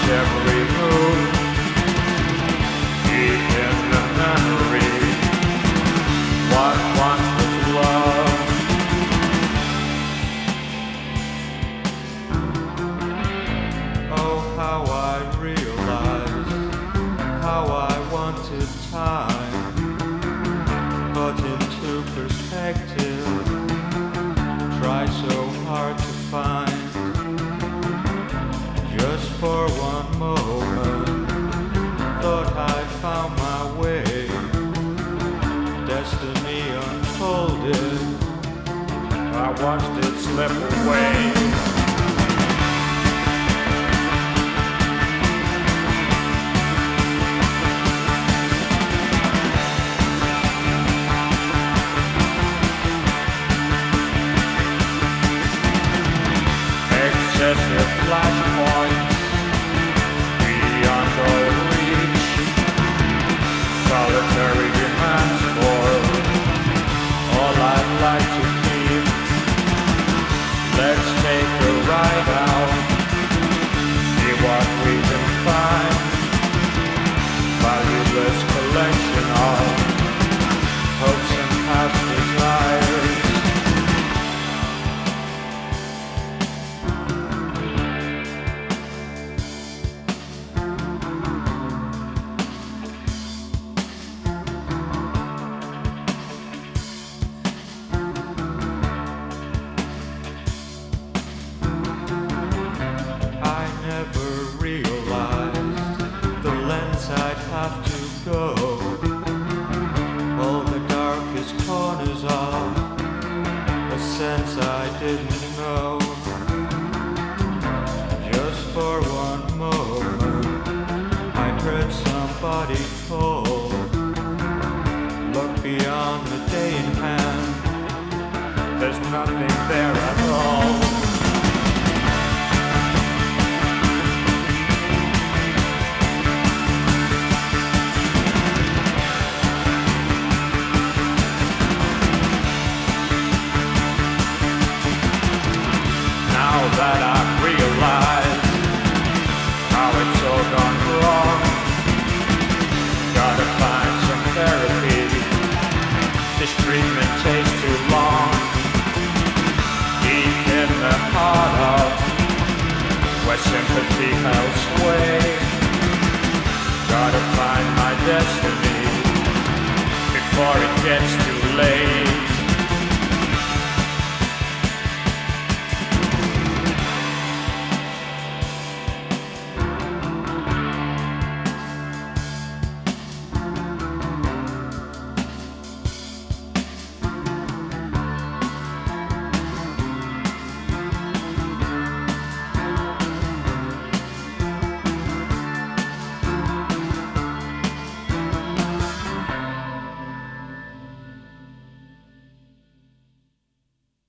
every move, deep in the memory. What once was love? Oh, how I realized how I wanted time put into perspective. Try so hard to find. Just for one moment, thought I found my way. Destiny unfolded, I watched it slip away. Excessive flashpoints beyond all reach, solitary demands for all I'd like to keep. Let's take a ride out, see what we can find. Valueless collection of hopes and past desires. I'd have to go all the darkest corners of a sense I didn't know. Just for one moment I heard somebody call. Look beyond the day in hand, there's nothing there at all. That I've realized how it's all gone wrong. Gotta find some therapy. This treatment takes too long. Deep in the heart of where sympathy held sway. Gotta find my destiny before it gets too late.